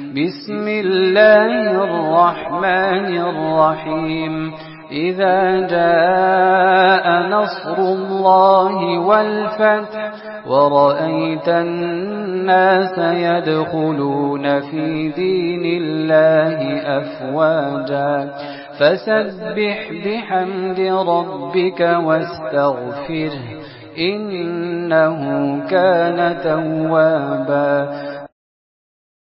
بسم الله الرحمن الرحيم إذا جاء نصر الله والفتح ورأيت الناس يدخلون في دين الله أفواجا فسبح بحمد ربك واستغفره إنه كان توابا